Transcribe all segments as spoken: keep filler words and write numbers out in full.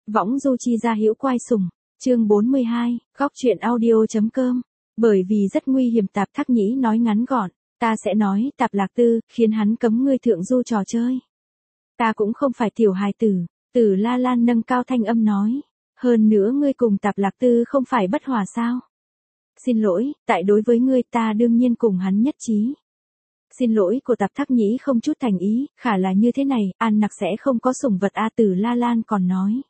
Võng du chi ra hữu quai sùng, chương bốn mươi hai, góc truyện audio.com. Bởi vì rất nguy hiểm Tạp Thắc Nhĩ nói ngắn gọn, ta sẽ nói Tạp Lạc Tư, khiến hắn cấm ngươi thượng du trò chơi. Ta cũng không phải tiểu hài tử, Tử La Lan nâng cao thanh âm nói. Hơn nữa ngươi cùng Tạp Lạc Tư không phải bất hòa sao? Xin lỗi, tại đối với ngươi ta đương nhiên cùng hắn nhất trí. Xin lỗi của Tạp Thắc Nhĩ không chút thành ý, khả là như thế này, An Nặc sẽ không có sủng vật A. Tử La Lan còn nói.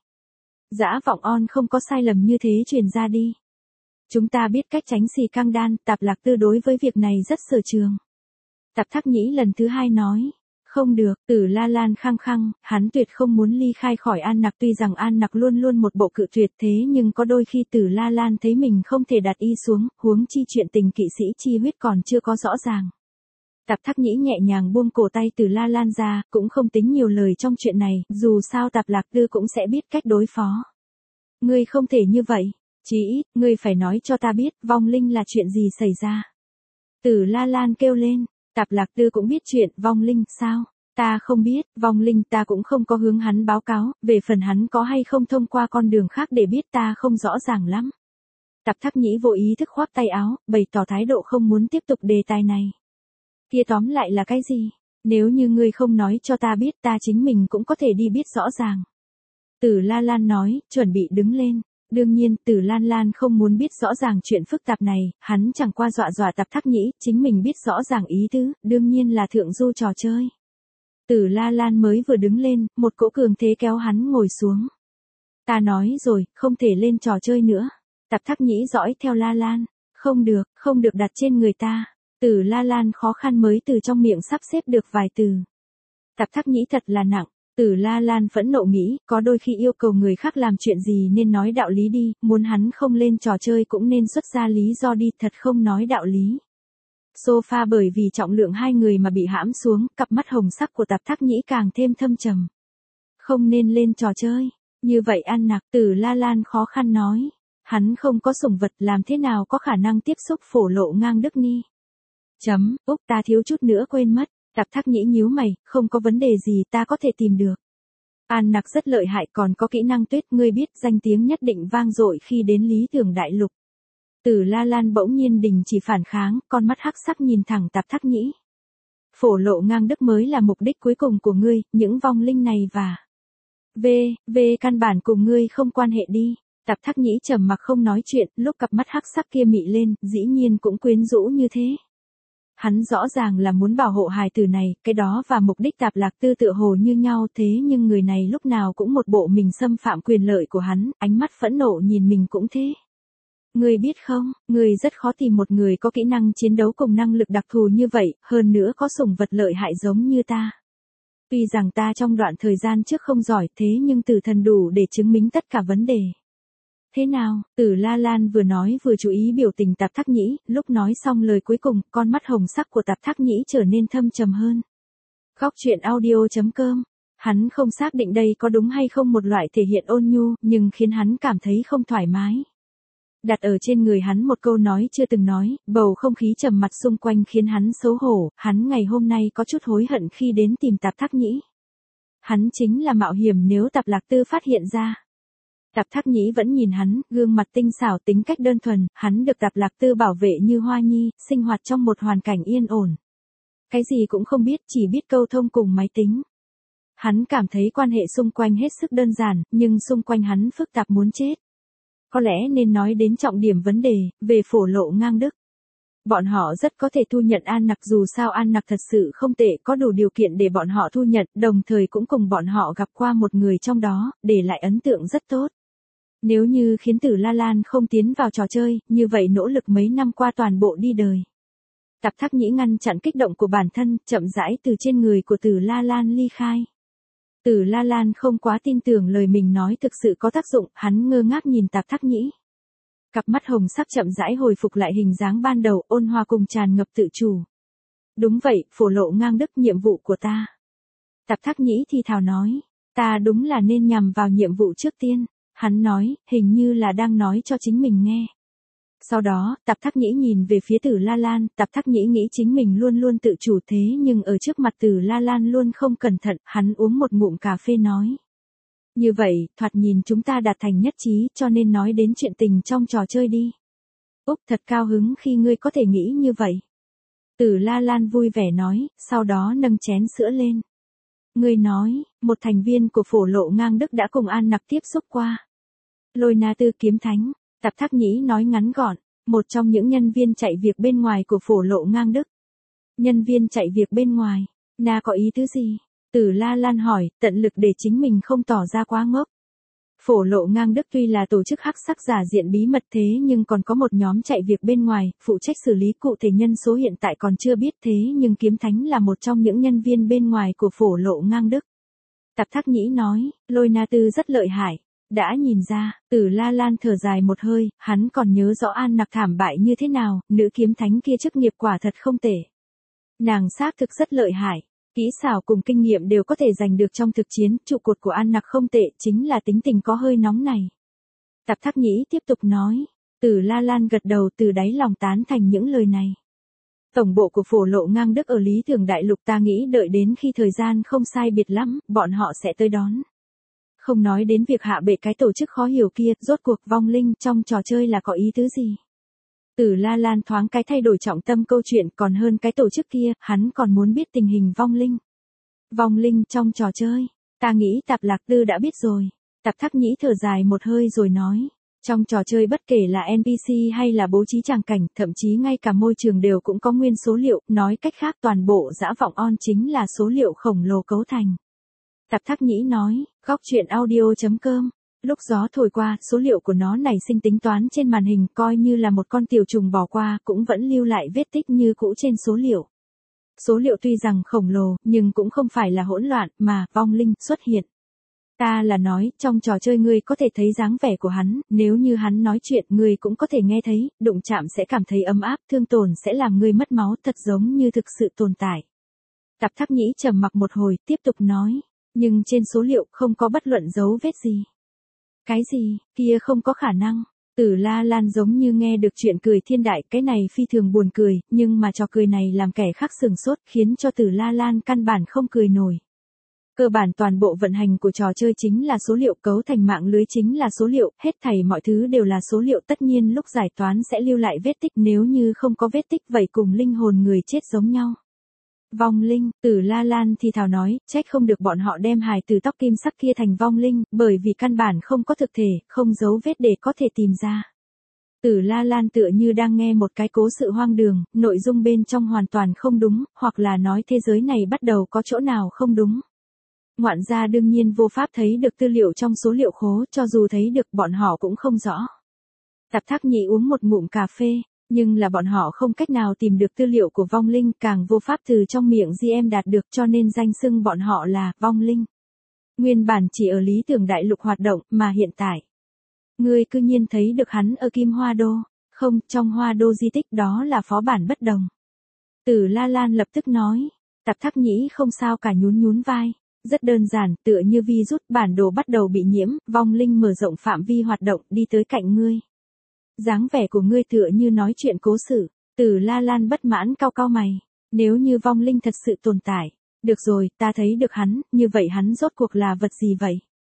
Dã vọng on không có sai lầm như thế truyền ra đi. Chúng ta biết cách tránh xì căng đan, Tạp Lạc Tư đối với việc này rất sở trường. Tạp Thắc Nhĩ lần thứ hai nói. Không được, Tử La Lan khăng khăng, hắn tuyệt không muốn ly khai khỏi An Nặc, tuy rằng An Nặc luôn luôn một bộ cự tuyệt, thế nhưng có đôi khi Tử La Lan thấy mình không thể đặt y xuống, huống chi chuyện tình kỵ sĩ chi huyết còn chưa có rõ ràng. Tạp Thắc Nhĩ nhẹ nhàng buông cổ tay Tử La Lan ra, cũng không tính nhiều lời trong chuyện này, dù sao Tạp Lạc Tư cũng sẽ biết cách đối phó. Ngươi không thể như vậy, chí ít, ngươi phải nói cho ta biết, vong linh là chuyện gì xảy ra. Tử La Lan kêu lên. Tạp Lạc Tư cũng biết chuyện, vong linh, sao? Ta không biết, vong linh ta cũng không có hướng hắn báo cáo, về phần hắn có hay không thông qua con đường khác để biết ta không rõ ràng lắm. Tạp Thắc Nhĩ vô ý thức khoác tay áo, bày tỏ thái độ không muốn tiếp tục đề tài này. Kia tóm lại là cái gì? Nếu như ngươi không nói cho ta biết ta chính mình cũng có thể đi biết rõ ràng. Tử La Lan nói, chuẩn bị đứng lên. Đương nhiên, Tử Lan Lan không muốn biết rõ ràng chuyện phức tạp này, hắn chẳng qua dọa dọa Tạp Thắc Nhĩ, chính mình biết rõ ràng ý tứ, đương nhiên là thượng du trò chơi. Tử La Lan mới vừa đứng lên, một cỗ cường thế kéo hắn ngồi xuống. Ta nói rồi, không thể lên trò chơi nữa. Tạp Thắc Nhĩ dõi theo La Lan. Không được, không được đặt trên người ta. Tử La Lan khó khăn mới từ trong miệng sắp xếp được vài từ. Tạp Thắc Nhĩ thật là nặng. Tử La Lan phẫn nộ nghĩ, có đôi khi yêu cầu người khác làm chuyện gì nên nói đạo lý đi, muốn hắn không lên trò chơi cũng nên xuất ra lý do đi, thật không nói đạo lý. Sofa bởi vì trọng lượng hai người mà bị hãm xuống, cặp mắt hồng sắc của Tạp Thắc Nhĩ càng thêm thâm trầm. Không nên lên trò chơi, như vậy An Nặc, Tử La Lan khó khăn nói. Hắn không có sủng vật, làm thế nào có khả năng tiếp xúc phổ lộ ngang đức ni. Chấm, Úc ta thiếu chút nữa quên mất. Tạp Thắc Nhĩ nhíu mày, không có vấn đề gì ta có thể tìm được. An Nặc rất lợi hại, còn có kỹ năng tuyết, ngươi biết danh tiếng nhất định vang dội khi đến Lý Tưởng Đại Lục. Tử La Lan bỗng nhiên đình chỉ phản kháng, con mắt hắc sắc nhìn thẳng Tạp Thắc Nhĩ. Phổ lộ ngang đức mới là mục đích cuối cùng của ngươi, những vong linh này và V, V căn bản cùng ngươi không quan hệ đi. Tạp Thắc Nhĩ trầm mặc không nói chuyện, lúc cặp mắt hắc sắc kia mị lên, dĩ nhiên cũng quyến rũ như thế. Hắn rõ ràng là muốn bảo hộ hài tử này, cái đó và mục đích Tạp Lạc Tư tựa hồ như nhau, thế nhưng người này lúc nào cũng một bộ mình xâm phạm quyền lợi của hắn, ánh mắt phẫn nộ nhìn mình cũng thế. Người biết không, người rất khó tìm một người có kỹ năng chiến đấu cùng năng lực đặc thù như vậy, hơn nữa có sủng vật lợi hại giống như ta. Tuy rằng ta trong đoạn thời gian trước không giỏi, thế nhưng Tử Thần đủ để chứng minh tất cả vấn đề. Thế nào? Tử La Lan vừa nói vừa chú ý biểu tình Tạp Thắc Nhĩ, lúc nói xong lời cuối cùng, con mắt hồng sắc của Tạp Thắc Nhĩ trở nên thâm trầm hơn. Góc truyện audio.com. Hắn không xác định đây có đúng hay không một loại thể hiện ôn nhu, nhưng khiến hắn cảm thấy không thoải mái. Đặt ở trên người hắn một câu nói chưa từng nói, bầu không khí trầm mặc xung quanh khiến hắn xấu hổ, hắn ngày hôm nay có chút hối hận khi đến tìm Tạp Thắc Nhĩ. Hắn chính là mạo hiểm nếu Tạp Lạc Tư phát hiện ra. Tạp Thắc Nhĩ vẫn nhìn hắn, gương mặt tinh xảo, tính cách đơn thuần, hắn được Tạp Lạc Tư bảo vệ như hoa nhi, sinh hoạt trong một hoàn cảnh yên ổn. Cái gì cũng không biết, chỉ biết câu thông cùng máy tính. Hắn cảm thấy quan hệ xung quanh hết sức đơn giản, nhưng xung quanh hắn phức tạp muốn chết. Có lẽ nên nói đến trọng điểm vấn đề, về phổ lộ ngang đức. Bọn họ rất có thể thu nhận An Nặc, dù sao An Nặc thật sự không tệ, có đủ điều kiện để bọn họ thu nhận, đồng thời cũng cùng bọn họ gặp qua một người trong đó, để lại ấn tượng rất tốt. Nếu như khiến Tử La Lan không tiến vào trò chơi, như vậy nỗ lực mấy năm qua toàn bộ đi đời. Tạp Thắc Nhĩ ngăn chặn kích động của bản thân, chậm rãi từ trên người của Tử La Lan ly khai. Tử La Lan không quá tin tưởng lời mình nói thực sự có tác dụng, hắn ngơ ngác nhìn Tạp Thắc Nhĩ. Cặp mắt hồng sắc chậm rãi hồi phục lại hình dáng ban đầu, ôn hòa cùng tràn ngập tự chủ. Đúng vậy, phổ lộ ngang đức, nhiệm vụ của ta. Tạp Thắc Nhĩ thì thào nói, ta đúng là nên nhằm vào nhiệm vụ trước tiên. Hắn nói, hình như là đang nói cho chính mình nghe. Sau đó, Tạp Thắc Nhĩ nhìn về phía Tử La Lan, Tạp Thắc Nhĩ nghĩ chính mình luôn luôn tự chủ thế nhưng ở trước mặt Tử La Lan luôn không cẩn thận, hắn uống một ngụm cà phê nói. Như vậy, thoạt nhìn chúng ta đạt thành nhất trí cho nên nói đến chuyện tình trong trò chơi đi. Úc thật cao hứng khi ngươi có thể nghĩ như vậy. Tử La Lan vui vẻ nói, sau đó nâng chén sữa lên. Ngươi nói, một thành viên của phổ lộ ngang đức đã cùng An Nặc tiếp xúc qua. Lôi Na Tư kiếm thánh, Tạp Thác Nhĩ nói ngắn gọn, một trong những nhân viên chạy việc bên ngoài của phổ lộ ngang đức. Nhân viên chạy việc bên ngoài, Na có ý tứ gì? Tử La Lan hỏi, tận lực để chính mình không tỏ ra quá ngốc. Phổ lộ ngang đức tuy là tổ chức hắc sắc giả diện bí mật thế nhưng còn có một nhóm chạy việc bên ngoài, phụ trách xử lý cụ thể nhân số hiện tại còn chưa biết thế nhưng kiếm thánh là một trong những nhân viên bên ngoài của phổ lộ ngang đức. Tạp Thác Nhĩ nói, Lôi Na Tư rất lợi hại. Đã nhìn ra, Tử La Lan thở dài một hơi, hắn còn nhớ rõ An Nặc thảm bại như thế nào, nữ kiếm thánh kia chức nghiệp quả thật không tệ. Nàng xác thực rất lợi hại. Kỹ xảo cùng kinh nghiệm đều có thể giành được trong thực chiến, trụ cột của An Nặc không tệ, chính là tính tình có hơi nóng này. Tạp Thác Nhĩ tiếp tục nói, Tử La Lan gật đầu từ đáy lòng tán thành những lời này. Tổng bộ của phổ lộ ngang đức ở Lý Thường Đại Lục ta nghĩ đợi đến khi thời gian không sai biệt lắm, bọn họ sẽ tới đón. Không nói đến việc hạ bệ cái tổ chức khó hiểu kia, rốt cuộc vong linh trong trò chơi là có ý tứ gì. Tử La Lan thoáng cái thay đổi trọng tâm câu chuyện còn hơn cái tổ chức kia, hắn còn muốn biết tình hình vong linh. Vong linh trong trò chơi, ta nghĩ Tạp Lạc Tư đã biết rồi. Tạp Thác Nhĩ thở dài một hơi rồi nói, trong trò chơi bất kể là en pê xê hay là bố trí tràng cảnh, thậm chí ngay cả môi trường đều cũng có nguyên số liệu, nói cách khác toàn bộ dã vọng on chính là số liệu khổng lồ cấu thành. Tạp Thác Nhĩ nói, góc truyện audio.com. Lúc gió thổi qua, số liệu của nó nảy sinh tính toán trên màn hình coi như là một con tiểu trùng bỏ qua cũng vẫn lưu lại vết tích như cũ trên số liệu. Số liệu tuy rằng khổng lồ, nhưng cũng không phải là hỗn loạn mà vong linh xuất hiện. Ta là nói, trong trò chơi ngươi có thể thấy dáng vẻ của hắn, nếu như hắn nói chuyện ngươi cũng có thể nghe thấy, đụng chạm sẽ cảm thấy ấm áp, thương tổn sẽ làm ngươi mất máu thật giống như thực sự tồn tại. Tạp Thác Nhĩ trầm mặc một hồi, tiếp tục nói, nhưng trên số liệu không có bất luận dấu vết gì. Cái gì, kia không có khả năng. Tử La Lan giống như nghe được chuyện cười thiên đại, cái này phi thường buồn cười, nhưng mà trò cười này làm kẻ khác sừng sốt khiến cho Tử La Lan căn bản không cười nổi. Cơ bản toàn bộ vận hành của trò chơi chính là số liệu, cấu thành mạng lưới chính là số liệu, hết thảy mọi thứ đều là số liệu, tất nhiên lúc giải toán sẽ lưu lại vết tích, nếu như không có vết tích vậy cùng linh hồn người chết giống nhau. Vong linh, Tử La Lan thì thào nói, trách không được bọn họ đem hài từ tóc kim sắc kia thành vong linh, bởi vì căn bản không có thực thể, không dấu vết để có thể tìm ra. Tử La Lan tựa như đang nghe một cái cố sự hoang đường, nội dung bên trong hoàn toàn không đúng, hoặc là nói thế giới này bắt đầu có chỗ nào không đúng. Ngoạn gia đương nhiên vô pháp thấy được tư liệu trong số liệu khố, cho dù thấy được bọn họ cũng không rõ. Tạp Thác Nhĩ uống một ngụm cà phê. Nhưng là bọn họ không cách nào tìm được tư liệu của vong linh, càng vô pháp từ trong miệng giê em đạt được cho nên danh xưng bọn họ là vong linh. Nguyên bản chỉ ở Lý Tưởng Đại Lục hoạt động mà hiện tại. Ngươi cư nhiên thấy được hắn ở Kim Hoa Đô. Không, trong Hoa Đô di tích đó là phó bản bất đồng. Tử La Lan lập tức nói. Tạp Thác Nhĩ không sao cả nhún nhún vai. Rất đơn giản, tựa như virus bản đồ bắt đầu bị nhiễm, vong linh mở rộng phạm vi hoạt động đi tới cạnh ngươi. Dáng vẻ của ngươi tựa như nói chuyện cố sự. Tử La Lan bất mãn cau cau mày. Nếu như vong linh thật sự tồn tại. Được rồi, ta thấy được hắn, như vậy hắn rốt cuộc là vật gì vậy?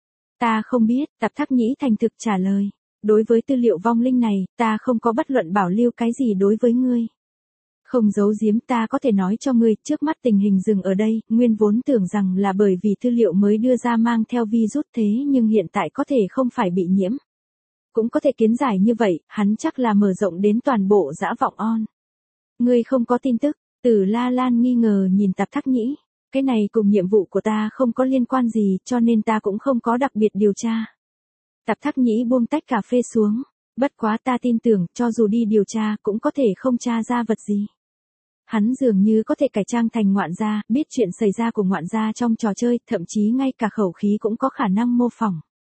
Ta không biết, Tạp Thác Nhĩ thành thực trả lời. Đối với tư liệu vong linh này, ta không có bất luận bảo lưu cái gì đối với ngươi. Không giấu giếm, ta có thể nói cho ngươi, trước mắt tình hình dừng ở đây, nguyên vốn tưởng rằng là bởi vì tư liệu mới đưa ra mang theo virus thế nhưng hiện tại có thể không phải bị nhiễm. Cũng có thể kiến giải như vậy, hắn chắc là mở rộng đến toàn bộ dã vọng on. Ngươi không có tin tức, Tử La Lan nghi ngờ nhìn Tạp Thác Nhĩ. Cái này cùng nhiệm vụ của ta không có liên quan gì cho nên ta cũng không có đặc biệt điều tra. Tạp Thác Nhĩ buông tách cà phê xuống. Bất quá ta tin tưởng, cho dù đi điều tra cũng có thể không tra ra vật gì. Hắn dường như có thể cải trang thành ngoạn gia, biết chuyện xảy ra của ngoạn gia trong trò chơi, thậm chí ngay cả khẩu khí cũng có khả năng mô phỏng.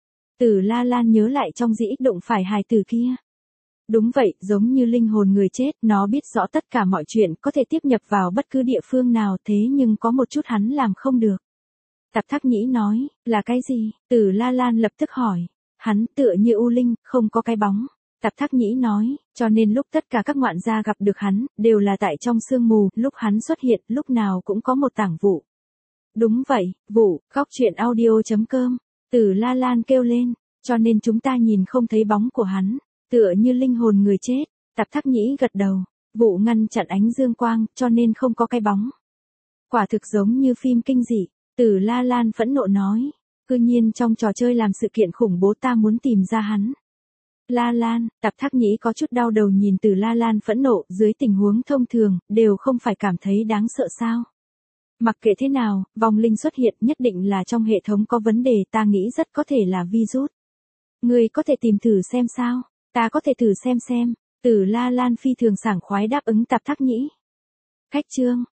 Tử La Lan nhớ lại trong di ích đụng phải hài tử kia. Đúng vậy, giống như linh hồn người chết, nó biết rõ tất cả mọi chuyện, có thể tiếp nhập vào bất cứ địa phương nào thế nhưng có một chút hắn làm không được. Tạp Thác Nhĩ nói, là cái gì? Tử La Lan lập tức hỏi. Hắn tựa như u linh, không có cái bóng. Tạp Thác Nhĩ nói, cho nên lúc tất cả các ngoạn gia gặp được hắn, đều là tại trong sương mù, lúc hắn xuất hiện, lúc nào cũng có một tảng vụ. Đúng vậy, vụ, góc truyện audio chấm com. Tử La Lan kêu lên, cho nên chúng ta nhìn không thấy bóng của hắn, tựa như linh hồn người chết. Tạp Thác Nhĩ gật đầu, vụ ngăn chặn ánh dương quang, cho nên không có cái bóng. Quả thực giống như phim kinh dị. Tử La Lan phẫn nộ nói, cư nhiên trong trò chơi làm sự kiện khủng bố, ta muốn tìm ra hắn. La Lan, Tạp Thác Nhĩ có chút đau đầu nhìn Tử La Lan phẫn nộ, dưới tình huống thông thường, đều không phải cảm thấy đáng sợ sao. Mặc kệ thế nào, vong linh xuất hiện nhất định là trong hệ thống có vấn đề, ta nghĩ rất có thể là virus. Ngươi có thể tìm thử xem sao, ta có thể thử xem xem. Tử La Lan phi thường sảng khoái đáp ứng Tạp Thác Nhĩ. Khách trương,